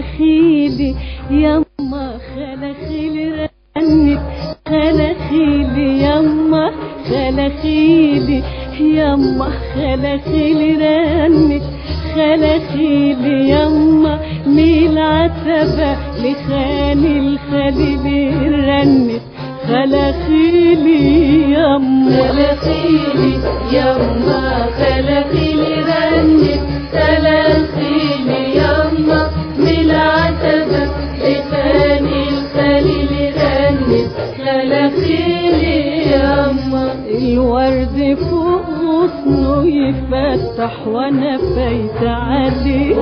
خلخيلي يما خلخيلي رنت خلخيلي يما خلخيلي يما خلخيلي رنت خلخيلي يما ميل عتبة لخاني الخليل رنت خلخيلي يما خلخيلي يما خلخيلي رنت خلخيلي يما ميل عتبة لخاني الخليل رنت خلخيلي يما. الورد فوق غصنه يفتح وانا فايت عليه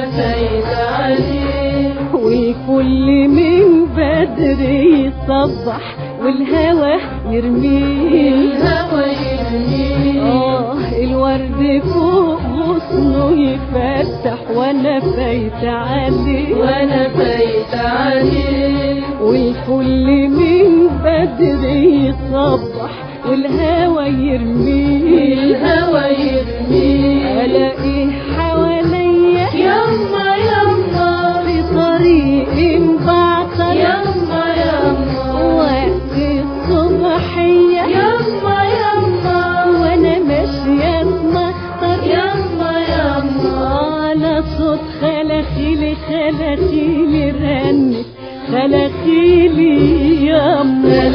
والكل من بدري يصبح والهوى يرميه الورد فوق غصنه يفتح وانا فايت عليه والكل من بدري يصبح والهوى يرميه الاقيه حواليا يما في طريق مبعثر وقت الصبحية وانا ماشية اتمخطر على صوت خلخيلي رنت خلخيلي يما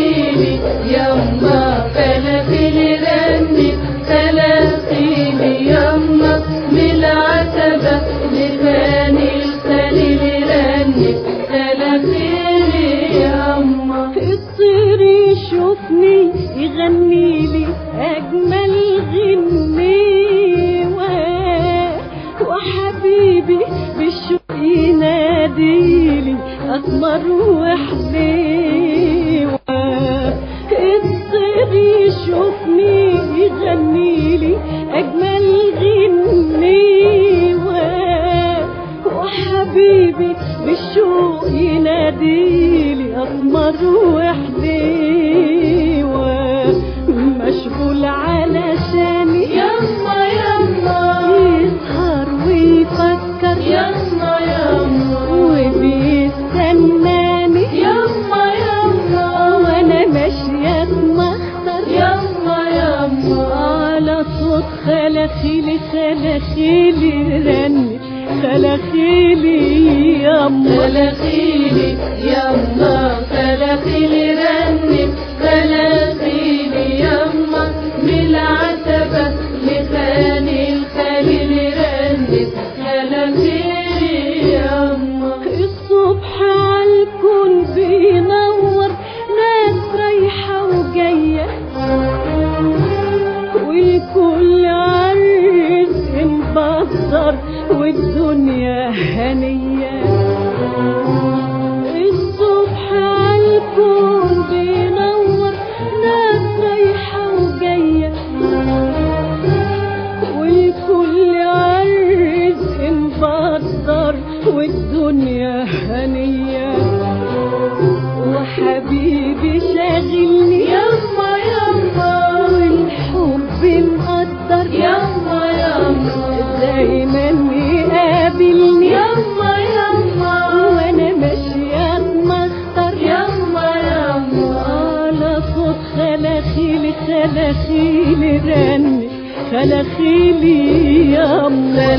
خلخيلي رنت خلخيلي يما ميل عتبة لخاني الخليل رنت خلخيلي يما. الطير يشوفني يغنيلي أجمل غنيوة وحبيبي بالشوق يناديلي أسمر وحليوة. الطير يشوفني يغنيلي أجمل غنيوة وحبيبي بالشوق يناديلي أسمر وحليوة مشغول علشاني يما يسهر ويفكر وبيستناني وانا ماشية اتمخطر على صوت خلخيلي رنت خلخيلي يما خلخيلي رنت خلخيلي يما ميل عتبة لخاني الخليل رنت خلخيلي يما. الصبح عالكون بينور ناس رايحة وجاية والكل عالرزق مبصر والدنيا هنية. الصبح عالكون بينور ناس رايحة وجاية والكل عالرزق مبصر والدنيا هنية وحبيبي شاغلني والحب مقدر دايما يقابلني وانا ماشية اتمخطر على صوت خلخيلي رنت خلخيلي يما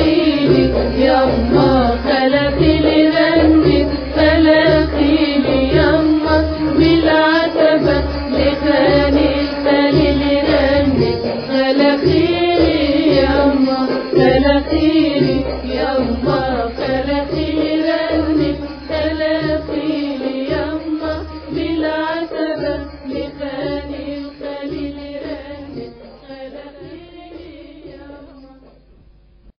خلخيلي رنت خلخيلي يما ميل عتبة لخاني الخليل رنت خلخيلي يما.